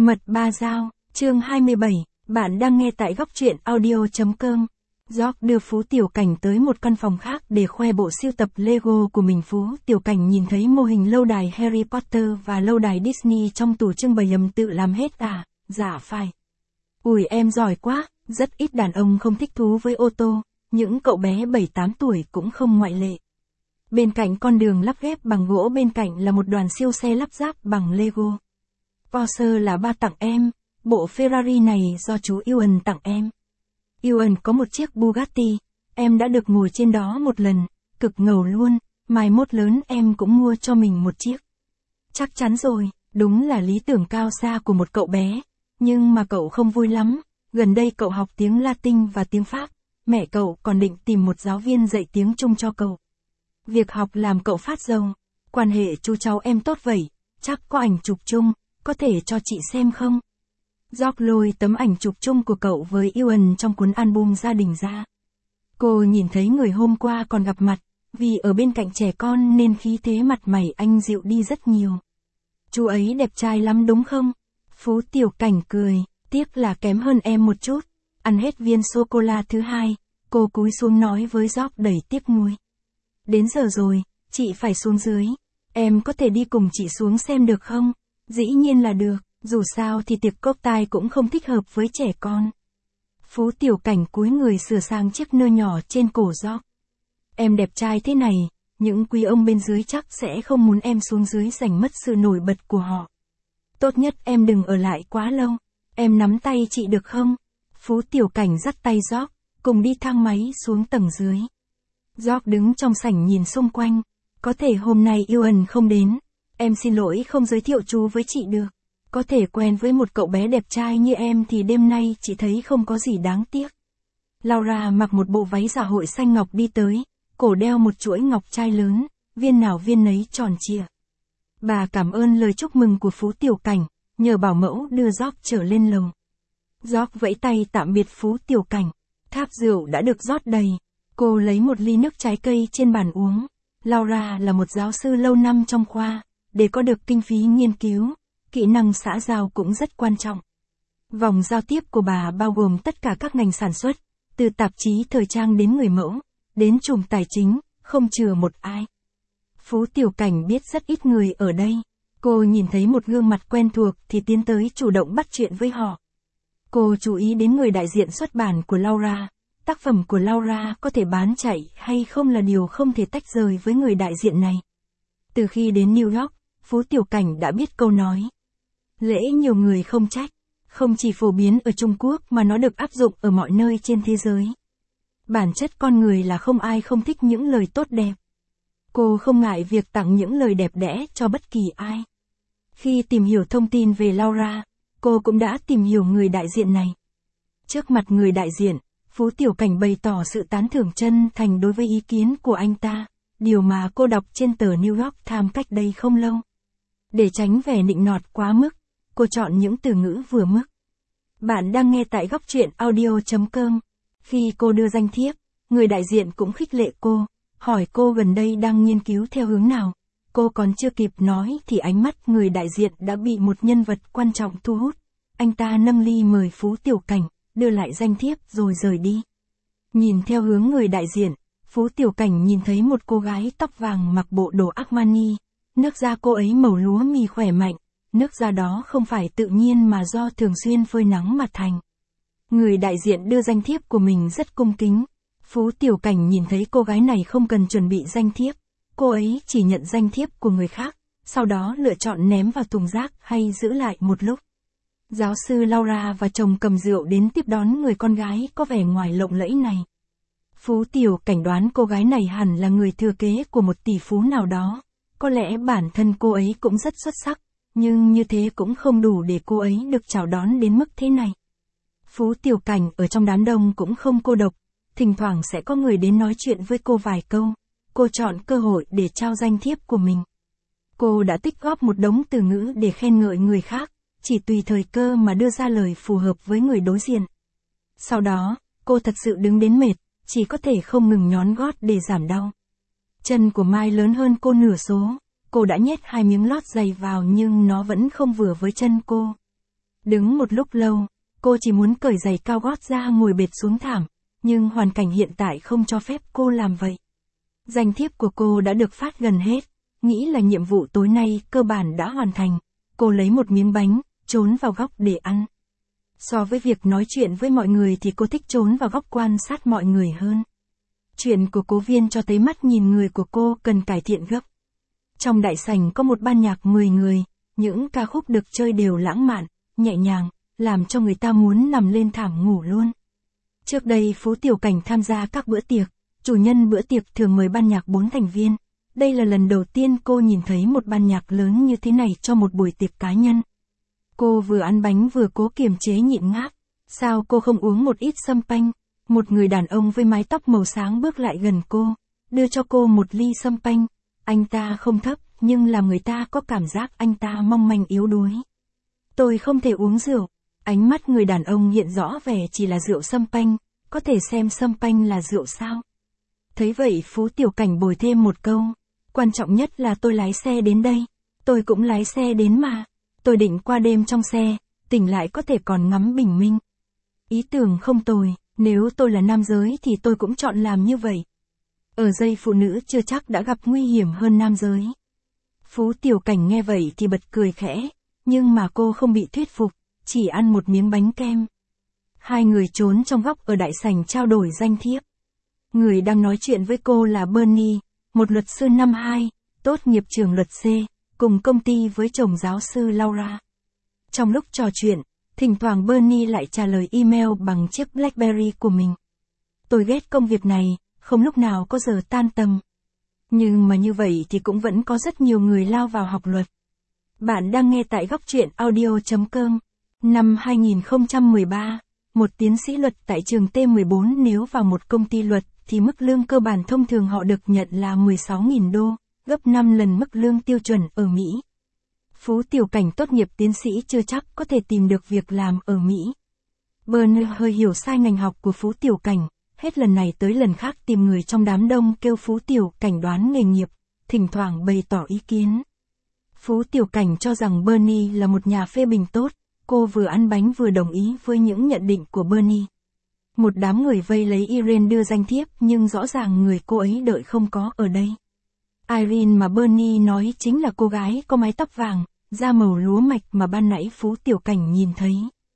Mật ba dao, chương 27, bạn đang nghe tại góc truyện audio.com. George đưa Phú Tiểu Cảnh tới một căn phòng khác để khoe bộ sưu tập Lego của mình. Phú Tiểu Cảnh nhìn thấy mô hình lâu đài Harry Potter và lâu đài Disney trong tủ trưng bày, tự làm hết à? Dạ phải. Ui, em giỏi quá, rất ít đàn ông không thích thú với ô tô, những cậu bé 7-8 tuổi cũng không ngoại lệ. Bên cạnh con đường lắp ghép bằng gỗ bên cạnh là một đoàn siêu xe lắp ráp bằng Lego. Porsche là ba tặng em, bộ Ferrari này do chú Ewan tặng em. Ewan có một chiếc Bugatti, em đã được ngồi trên đó một lần, cực ngầu luôn, mai mốt lớn em cũng mua cho mình một chiếc. Chắc chắn rồi, đúng là lý tưởng cao xa của một cậu bé, nhưng mà cậu không vui lắm, gần đây cậu học tiếng Latin và tiếng Pháp, mẹ cậu còn định tìm một giáo viên dạy tiếng Trung cho cậu. Việc học làm cậu phát rầu, quan hệ chú cháu em tốt vậy, chắc có ảnh chụp chung, có thể cho chị xem không? George lôi tấm ảnh chụp chung của cậu với Ewan trong cuốn album gia đình ra. Cô nhìn thấy người hôm qua còn gặp mặt, vì ở bên cạnh trẻ con nên khí thế mặt mày anh dịu đi rất nhiều. Chú ấy đẹp trai lắm đúng không? Phú Tiểu Cảnh cười, tiếc là kém hơn em một chút. Ăn hết viên sô-cô-la thứ hai, cô cúi xuống nói với George đầy tiếc nuối. Đến giờ rồi, chị phải xuống dưới. Em có thể đi cùng chị xuống xem được không? Dĩ nhiên là được, dù sao thì tiệc cocktail cũng không thích hợp với trẻ con. Phú Tiểu Cảnh cúi người sửa sang chiếc nơ nhỏ trên cổ George. Em đẹp trai thế này, những quý ông bên dưới chắc sẽ không muốn em xuống dưới giành mất sự nổi bật của họ. Tốt nhất em đừng ở lại quá lâu, em nắm tay chị được không? Phú Tiểu Cảnh dắt tay George, cùng đi thang máy xuống tầng dưới. George đứng trong sảnh nhìn xung quanh, có thể hôm nay Ewan không đến, em xin lỗi không giới thiệu chú với chị được. Có thể quen với một cậu bé đẹp trai như em thì đêm nay chị thấy không có gì đáng tiếc. Laura mặc một bộ váy dạ hội xanh ngọc đi tới, cổ đeo một chuỗi ngọc trai lớn, viên nào viên nấy tròn trịa. Bà cảm ơn lời chúc mừng của Phú Tiểu Cảnh, nhờ bảo mẫu đưa George trở lên lầu. George vẫy tay tạm biệt Phú Tiểu Cảnh, tháp rượu đã được rót đầy, cô lấy một ly nước trái cây trên bàn uống. Laura là một giáo sư lâu năm trong khoa, để có được kinh phí nghiên cứu, kỹ năng xã giao cũng rất quan trọng. Vòng giao tiếp của bà bao gồm tất cả các ngành sản xuất, từ tạp chí thời trang đến người mẫu, đến trùm tài chính, không chừa một ai. Phú Tiểu Cảnh biết rất ít người ở đây. Cô nhìn thấy một gương mặt quen thuộc thì tiến tới chủ động bắt chuyện với họ. Cô chú ý đến người đại diện xuất bản của Laura. Tác phẩm của Laura có thể bán chạy hay không là điều không thể tách rời với người đại diện này. Từ khi đến New York, Phú Tiểu Cảnh đã biết câu nói. Lễ nhiều người không trách, không chỉ phổ biến ở Trung Quốc mà nó được áp dụng ở mọi nơi trên thế giới. Bản chất con người là không ai không thích những lời tốt đẹp. Cô không ngại việc tặng những lời đẹp đẽ cho bất kỳ ai. Khi tìm hiểu thông tin về Laura, cô cũng đã tìm hiểu người đại diện này. Trước mặt người đại diện, Phú Tiểu Cảnh bày tỏ sự tán thưởng chân thành đối với ý kiến của anh ta, điều mà cô đọc trên tờ New York Times cách đây không lâu. Để tránh vẻ nịnh nọt quá mức, cô chọn những từ ngữ vừa mức. Bạn đang nghe tại góc truyện audio.com. Khi cô đưa danh thiếp, người đại diện cũng khích lệ cô, hỏi cô gần đây đang nghiên cứu theo hướng nào. Cô còn chưa kịp nói thì ánh mắt người đại diện đã bị một nhân vật quan trọng thu hút. Anh ta nâng ly mời Phú Tiểu Cảnh, đưa lại danh thiếp rồi rời đi. Nhìn theo hướng người đại diện, Phú Tiểu Cảnh nhìn thấy một cô gái tóc vàng mặc bộ đồ Armani. Nước da cô ấy màu lúa mì khỏe mạnh, nước da đó không phải tự nhiên mà do thường xuyên phơi nắng mà thành. Người đại diện đưa danh thiếp của mình rất cung kính. Phú Tiểu Cảnh nhìn thấy cô gái này không cần chuẩn bị danh thiếp, cô ấy chỉ nhận danh thiếp của người khác, sau đó lựa chọn ném vào thùng rác hay giữ lại một lúc. Giáo sư Laura và chồng cầm rượu đến tiếp đón người con gái có vẻ ngoài lộng lẫy này. Phú Tiểu Cảnh đoán cô gái này hẳn là người thừa kế của một tỷ phú nào đó. Có lẽ bản thân cô ấy cũng rất xuất sắc, nhưng như thế cũng không đủ để cô ấy được chào đón đến mức thế này. Phú Tiểu Cảnh ở trong đám đông cũng không cô độc, thỉnh thoảng sẽ có người đến nói chuyện với cô vài câu. Cô chọn cơ hội để trao danh thiếp của mình. Cô đã tích góp một đống từ ngữ để khen ngợi người khác, chỉ tùy thời cơ mà đưa ra lời phù hợp với người đối diện. Sau đó, cô thật sự đứng đến mệt, chỉ có thể không ngừng nhón gót để giảm đau. Chân của Mai lớn hơn cô nửa số, cô đã nhét 2 miếng lót giày vào nhưng nó vẫn không vừa với chân cô. Đứng một lúc lâu, cô chỉ muốn cởi giày cao gót ra ngồi bệt xuống thảm, nhưng hoàn cảnh hiện tại không cho phép cô làm vậy. Danh thiếp của cô đã được phát gần hết, nghĩ là nhiệm vụ tối nay cơ bản đã hoàn thành. Cô lấy một miếng bánh, trốn vào góc để ăn. So với việc nói chuyện với mọi người thì cô thích trốn vào góc quan sát mọi người hơn. Chuyện của Cố Viên cho thấy mắt nhìn người của cô cần cải thiện gấp. Trong đại sảnh có một ban nhạc 10 người, những ca khúc được chơi đều lãng mạn, nhẹ nhàng, làm cho người ta muốn nằm lên thảm ngủ luôn. Trước đây Phú Tiểu Cảnh tham gia các bữa tiệc, chủ nhân bữa tiệc thường mời ban nhạc 4 thành viên. Đây là lần đầu tiên cô nhìn thấy một ban nhạc lớn như thế này cho một buổi tiệc cá nhân. Cô vừa ăn bánh vừa cố kiềm chế nhịn ngáp. Sao cô không uống một ít sâm panh? Một người đàn ông với mái tóc màu sáng bước lại gần cô, đưa cho cô một ly sâm panh. Anh ta không thấp, nhưng làm người ta có cảm giác anh ta mong manh yếu đuối. Tôi không thể uống rượu. Ánh mắt người đàn ông hiện rõ vẻ chỉ là rượu sâm panh, có thể xem sâm panh là rượu sao? Thấy vậy Phú Tiểu Cảnh bồi thêm một câu. Quan trọng nhất là tôi lái xe đến đây. Tôi cũng lái xe đến mà. Tôi định qua đêm trong xe, tỉnh lại có thể còn ngắm bình minh. Ý tưởng không tồi, nếu tôi là nam giới thì tôi cũng chọn làm như vậy. Ở giây phụ nữ chưa chắc đã gặp nguy hiểm hơn nam giới. Phú Tiểu Cảnh nghe vậy thì bật cười khẽ, nhưng mà cô không bị thuyết phục, chỉ ăn một miếng bánh kem. Hai người trốn trong góc ở đại sảnh trao đổi danh thiếp. Người đang nói chuyện với cô là Bernie, một luật sư năm 2, tốt nghiệp trường luật C, cùng công ty với chồng giáo sư Laura. Trong lúc trò chuyện, thỉnh thoảng Bernie lại trả lời email bằng chiếc BlackBerry của mình. Tôi ghét công việc này, không lúc nào có giờ tan tầm. Nhưng mà như vậy thì cũng vẫn có rất nhiều người lao vào học luật. Bạn đang nghe tại góc truyện audio.com. Năm 2013, một tiến sĩ luật tại trường T14 nếu vào một công ty luật thì mức lương cơ bản thông thường họ được nhận là 16.000 đô, gấp 5 lần mức lương tiêu chuẩn ở Mỹ. Phú Tiểu Cảnh tốt nghiệp tiến sĩ chưa chắc có thể tìm được việc làm ở Mỹ. Bernie hơi hiểu sai ngành học của Phú Tiểu Cảnh, hết lần này tới lần khác tìm người trong đám đông kêu Phú Tiểu Cảnh đoán nghề nghiệp, thỉnh thoảng bày tỏ ý kiến. Phú Tiểu Cảnh cho rằng Bernie là một nhà phê bình tốt, cô vừa ăn bánh vừa đồng ý với những nhận định của Bernie. Một đám người vây lấy Irene đưa danh thiếp nhưng rõ ràng người cô ấy đợi không có ở đây. Irene mà Bernie nói chính là cô gái có mái tóc vàng, da màu lúa mạch mà ban nãy Phú Tiểu Cảnh nhìn thấy.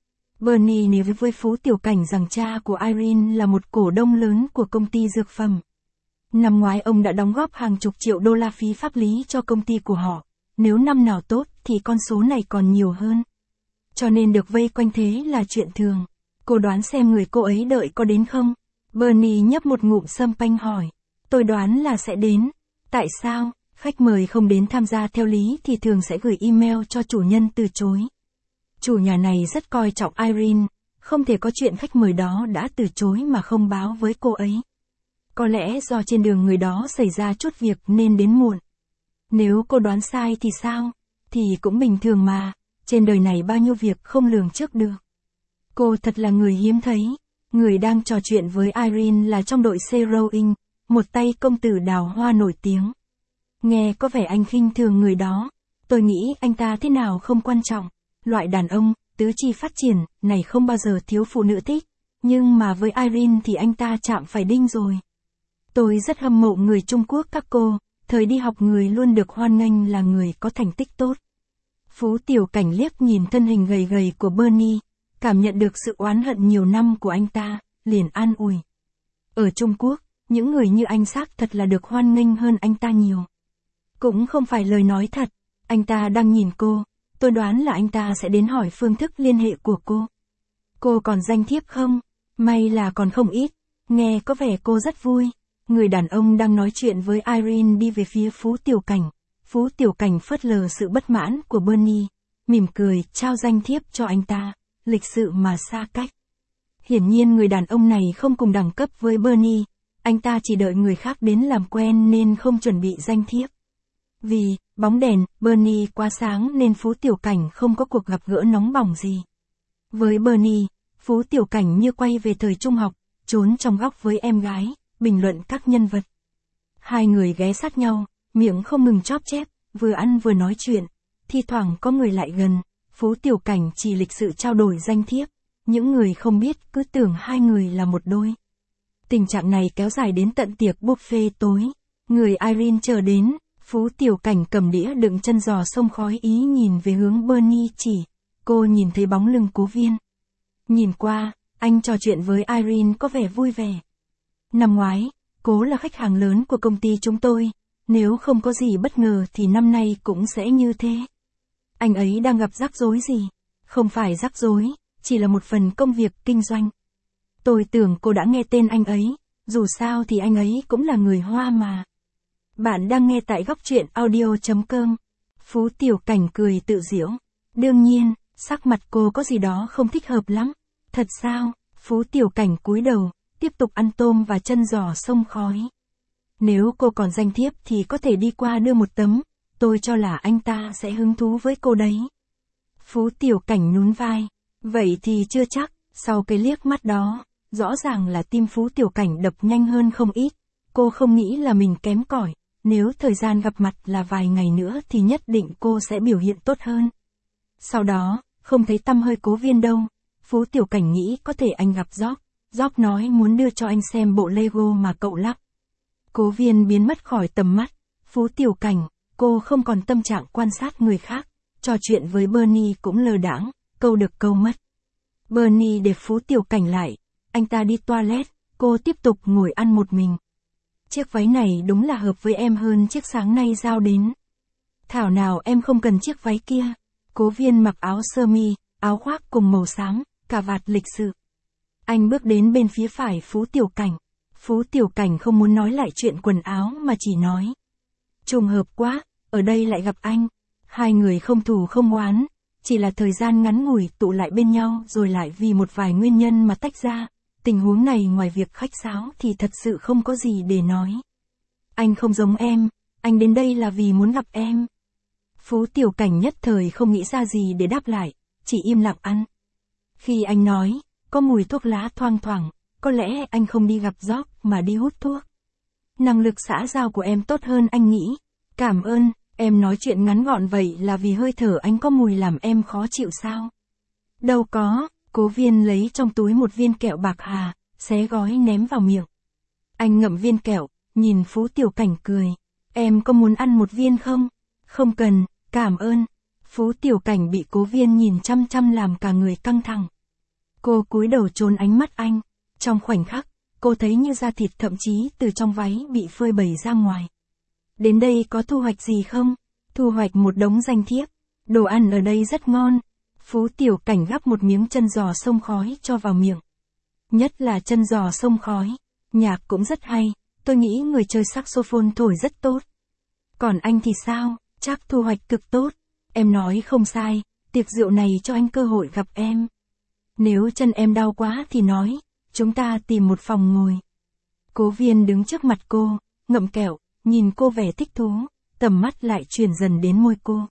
Bernie nói với Phú Tiểu Cảnh rằng cha của Irene là một cổ đông lớn của công ty dược phẩm. Năm ngoái ông đã đóng góp hàng chục triệu đô la phí pháp lý cho công ty của họ, nếu năm nào tốt thì con số này còn nhiều hơn. Cho nên được vây quanh thế là chuyện thường. Cô đoán xem người cô ấy đợi có đến không? Bernie nhấp một ngụm sâm panh hỏi. Tôi đoán là sẽ đến. Tại sao? Khách mời không đến tham gia theo lý thì thường sẽ gửi email cho chủ nhân từ chối. Chủ nhà này rất coi trọng Irene, không thể có chuyện khách mời đó đã từ chối mà không báo với cô ấy. Có lẽ do trên đường người đó xảy ra chút việc nên đến muộn. Nếu cô đoán sai thì sao? Thì cũng bình thường mà, trên đời này bao nhiêu việc không lường trước được. Cô thật là người hiếm thấy. Người đang trò chuyện với Irene là trong đội C Rowing, một tay công tử đào hoa nổi tiếng. Nghe có vẻ anh khinh thường người đó. Tôi nghĩ anh ta thế nào không quan trọng. Loại đàn ông, tứ chi phát triển, này không bao giờ thiếu phụ nữ thích. Nhưng mà với Irene thì anh ta chạm phải đinh rồi. Tôi rất hâm mộ người Trung Quốc các cô, thời đi học người luôn được hoan nghênh là người có thành tích tốt. Phú Tiểu Cảnh liếc nhìn thân hình gầy gầy của Bernie, cảm nhận được sự oán hận nhiều năm của anh ta, liền an ủi. Ở Trung Quốc, những người như anh xác thật là được hoan nghênh hơn anh ta nhiều. Cũng không phải lời nói thật, anh ta đang nhìn cô, tôi đoán là anh ta sẽ đến hỏi phương thức liên hệ của cô. Cô còn danh thiếp không? May là còn không ít, nghe có vẻ cô rất vui. Người đàn ông đang nói chuyện với Irene đi về phía Phú Tiểu Cảnh. Phú Tiểu Cảnh phớt lờ sự bất mãn của Bernie, mỉm cười trao danh thiếp cho anh ta, lịch sự mà xa cách. Hiển nhiên người đàn ông này không cùng đẳng cấp với Bernie, anh ta chỉ đợi người khác đến làm quen nên không chuẩn bị danh thiếp. Vì bóng đèn, Bernie quá sáng nên Phú Tiểu Cảnh không có cuộc gặp gỡ nóng bỏng gì. Với Bernie, Phú Tiểu Cảnh như quay về thời trung học, trốn trong góc với em gái, bình luận các nhân vật. Hai người ghé sát nhau, miệng không ngừng chóp chép, vừa ăn vừa nói chuyện, thi thoảng có người lại gần, Phú Tiểu Cảnh chỉ lịch sự trao đổi danh thiếp, những người không biết cứ tưởng hai người là một đôi. Tình trạng này kéo dài đến tận tiệc buffet tối, người Irene chờ đến, Phú Tiểu Cảnh cầm đĩa đựng chân giò xông khói ý nhìn về hướng Bernie chỉ, cô nhìn thấy bóng lưng Cố Viên. Nhìn qua, anh trò chuyện với Irene có vẻ vui vẻ. Năm ngoái, Cố là khách hàng lớn của công ty chúng tôi, nếu không có gì bất ngờ thì năm nay cũng sẽ như thế. Anh ấy đang gặp rắc rối gì? Không phải rắc rối, chỉ là một phần công việc kinh doanh. Tôi tưởng cô đã nghe tên anh ấy, dù sao thì anh ấy cũng là người Hoa mà. Bạn đang nghe tại góc truyện audio.com. Phú Tiểu Cảnh cười tự giễu. Đương nhiên, sắc mặt cô có gì đó không thích hợp lắm. Thật sao? Phú Tiểu Cảnh cúi đầu, tiếp tục ăn tôm và chân giò xông khói. Nếu cô còn danh thiếp thì có thể đi qua đưa một tấm, tôi cho là anh ta sẽ hứng thú với cô đấy. Phú Tiểu Cảnh nhún vai. Vậy thì chưa chắc, sau cái liếc mắt đó, rõ ràng là tim Phú Tiểu Cảnh đập nhanh hơn không ít. Cô không nghĩ là mình kém cỏi, nếu thời gian gặp mặt là vài ngày nữa thì nhất định cô sẽ biểu hiện tốt hơn. Sau đó, không thấy tăm hơi Cố Viên đâu, Phú Tiểu Cảnh nghĩ có thể anh gặp George nói muốn đưa cho anh xem bộ Lego mà cậu lắp. Cố Viên biến mất khỏi tầm mắt, Phú Tiểu Cảnh, cô không còn tâm trạng quan sát người khác, trò chuyện với Bernie cũng lơ đãng, câu được câu mất. Bernie để Phú Tiểu Cảnh lại, anh ta đi toilet, cô tiếp tục ngồi ăn một mình. Chiếc váy này đúng là hợp với em hơn chiếc sáng nay giao đến. Thảo nào em không cần chiếc váy kia. Cố Viên mặc áo sơ mi, áo khoác cùng màu xám, cà vạt lịch sự. Anh bước đến bên phía phải Phú Tiểu Cảnh. Phú Tiểu Cảnh không muốn nói lại chuyện quần áo mà chỉ nói. Trùng hợp quá, ở đây lại gặp anh. Hai người không thù không oán, chỉ là thời gian ngắn ngủi tụ lại bên nhau rồi lại vì một vài nguyên nhân mà tách ra. Tình huống này ngoài việc khách sáo thì thật sự không có gì để nói. Anh không giống em, anh đến đây là vì muốn gặp em. Phú Tiểu Cảnh nhất thời không nghĩ ra gì để đáp lại, chỉ im lặng ăn. Khi anh nói, có mùi thuốc lá thoang thoảng, có lẽ anh không đi gặp George mà đi hút thuốc. Năng lực xã giao của em tốt hơn anh nghĩ. Cảm ơn, em nói chuyện ngắn gọn vậy là vì hơi thở anh có mùi làm em khó chịu sao? Đâu có. Cố Viên lấy trong túi một viên kẹo bạc hà, xé gói ném vào miệng. Anh ngậm viên kẹo, nhìn Phú Tiểu Cảnh cười. Em có muốn ăn một viên không? Không cần, cảm ơn. Phú Tiểu Cảnh bị Cố Viên nhìn chăm chăm làm cả người căng thẳng. Cô cúi đầu trốn ánh mắt anh. Trong khoảnh khắc, cô thấy như da thịt thậm chí từ trong váy bị phơi bày ra ngoài. Đến đây có thu hoạch gì không? Thu hoạch một đống danh thiếp. Đồ ăn ở đây rất ngon. Phú Tiểu Cảnh gắp một miếng chân giò xông khói cho vào miệng. Nhất là chân giò xông khói. Nhạc cũng rất hay, tôi nghĩ người chơi saxophone thổi rất tốt. Còn anh thì sao? Chắc thu hoạch cực tốt. Em nói không sai, tiệc rượu này cho anh cơ hội gặp em. Nếu chân em đau quá thì nói, chúng ta tìm một phòng ngồi. Cố Viên đứng trước mặt cô, ngậm kẹo, nhìn cô vẻ thích thú, tầm mắt lại chuyển dần đến môi cô.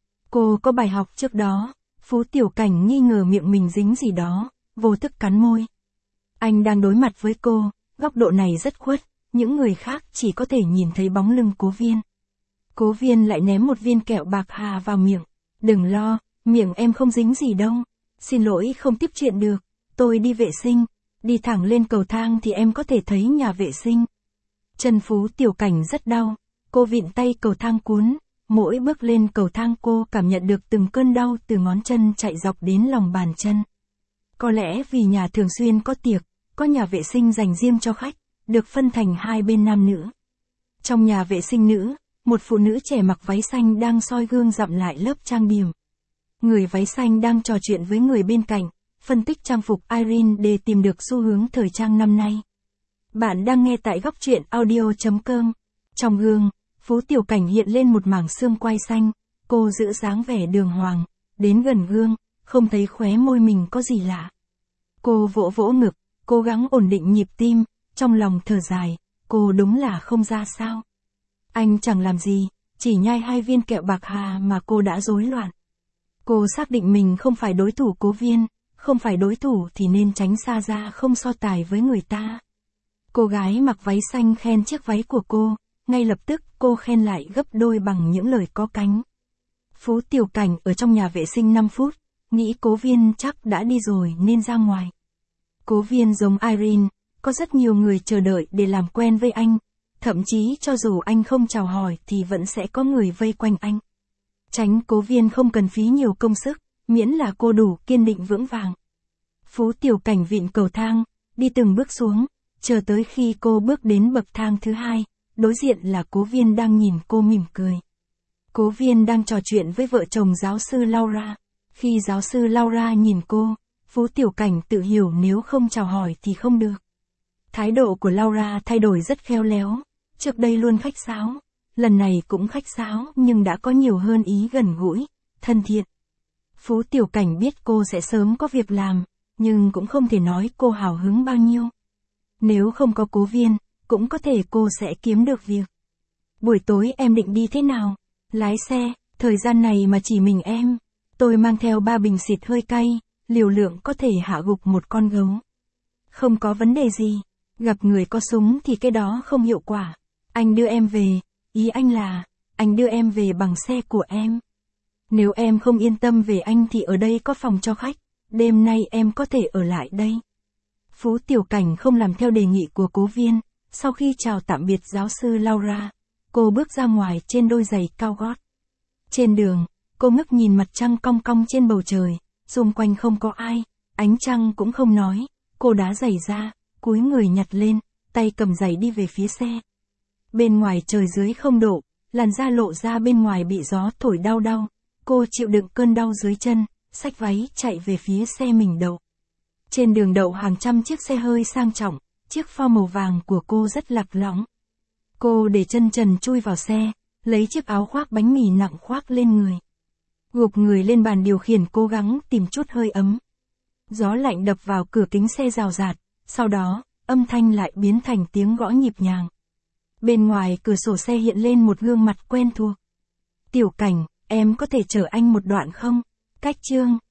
Cô có bài học trước đó. Phú Tiểu Cảnh nghi ngờ miệng mình dính gì đó, vô thức cắn môi. Anh đang đối mặt với cô, góc độ này rất khuất, những người khác chỉ có thể nhìn thấy bóng lưng Cố Viên. Cố Viên lại ném một viên kẹo bạc hà vào miệng. Đừng lo, miệng em không dính gì đâu. Xin lỗi không tiếp chuyện được, tôi đi vệ sinh. Đi thẳng lên cầu thang thì em có thể thấy nhà vệ sinh. Chân Phú Tiểu Cảnh rất đau, cô vịn tay cầu thang cuốn. Mỗi bước lên cầu thang cô cảm nhận được từng cơn đau từ ngón chân chạy dọc đến lòng bàn chân. Có lẽ vì nhà thường xuyên có tiệc, có nhà vệ sinh dành riêng cho khách, được phân thành hai bên nam nữ. Trong nhà vệ sinh nữ, một phụ nữ trẻ mặc váy xanh đang soi gương dặm lại lớp trang điểm. Người váy xanh đang trò chuyện với người bên cạnh, phân tích trang phục Irene để tìm được xu hướng thời trang năm nay. Bạn đang nghe tại góc truyện audio.com. Trong gương, Phú Tiểu Cảnh hiện lên một mảng xương quai xanh, cô giữ dáng vẻ đường hoàng, đến gần gương, không thấy khóe môi mình có gì lạ. Cô vỗ vỗ ngực, cố gắng ổn định nhịp tim, trong lòng thở dài, cô đúng là không ra sao. Anh chẳng làm gì, chỉ nhai 2 viên kẹo bạc hà mà cô đã rối loạn. Cô xác định mình không phải đối thủ Cố Viên, không phải đối thủ thì nên tránh xa ra không so tài với người ta. Cô gái mặc váy xanh khen chiếc váy của cô, ngay lập tức cô khen lại gấp đôi bằng những lời có cánh. Phú Tiểu Cảnh ở trong nhà vệ sinh 5 phút, nghĩ Cố Viên chắc đã đi rồi nên ra ngoài. Cố Viên giống Irene, có rất nhiều người chờ đợi để làm quen với anh, thậm chí cho dù anh không chào hỏi thì vẫn sẽ có người vây quanh anh. Tránh Cố Viên không cần phí nhiều công sức, miễn là cô đủ kiên định vững vàng. Phú Tiểu Cảnh vịn cầu thang, đi từng bước xuống, chờ tới khi cô bước đến bậc thang thứ 2, đối diện là Cố Viên đang nhìn cô mỉm cười. Cố Viên đang trò chuyện với vợ chồng giáo sư Laura. Khi giáo sư Laura nhìn cô, Phú Tiểu Cảnh tự hiểu nếu không chào hỏi thì không được. Thái độ của Laura thay đổi rất khéo léo, trước đây luôn khách sáo, lần này cũng khách sáo nhưng đã có nhiều hơn ý gần gũi, thân thiện. Phú Tiểu Cảnh biết cô sẽ sớm có việc làm, nhưng cũng không thể nói cô hào hứng bao nhiêu. Nếu không có Cố Viên, cũng có thể cô sẽ kiếm được việc. Buổi tối em định đi thế nào? Lái xe, thời gian này mà chỉ mình em. Tôi mang theo 3 bình xịt hơi cay, liều lượng có thể hạ gục một con gấu. Không có vấn đề gì, gặp người có súng thì cái đó không hiệu quả. Anh đưa em về, ý anh là, anh đưa em về bằng xe của em. Nếu em không yên tâm về anh thì ở đây có phòng cho khách, đêm nay em có thể ở lại đây. Phú Tiểu Cảnh không làm theo đề nghị của Cố Viên, sau khi chào tạm biệt giáo sư Laura, cô bước ra ngoài trên đôi giày cao gót. Trên đường, cô ngước nhìn mặt trăng cong cong trên bầu trời, xung quanh không có ai, ánh trăng cũng không nói, cô đá giày ra, cúi người nhặt lên, tay cầm giày đi về phía xe. Bên ngoài trời dưới 0 độ, làn da lộ ra bên ngoài bị gió thổi đau đau, cô chịu đựng cơn đau dưới chân, xách váy chạy về phía xe mình đậu. Trên đường đậu hàng trăm chiếc xe hơi sang trọng, chiếc Ford màu vàng của cô rất lạc lõng. Cô để chân trần chui vào xe, lấy chiếc áo khoác bánh mì nặng khoác lên người. Gục người lên bàn điều khiển cố gắng tìm chút hơi ấm. Gió lạnh đập vào cửa kính xe rào rạt, sau đó, âm thanh lại biến thành tiếng gõ nhịp nhàng. Bên ngoài cửa sổ xe hiện lên một gương mặt quen thuộc. Tiểu Cảnh, em có thể chở anh một đoạn không? Cách Chương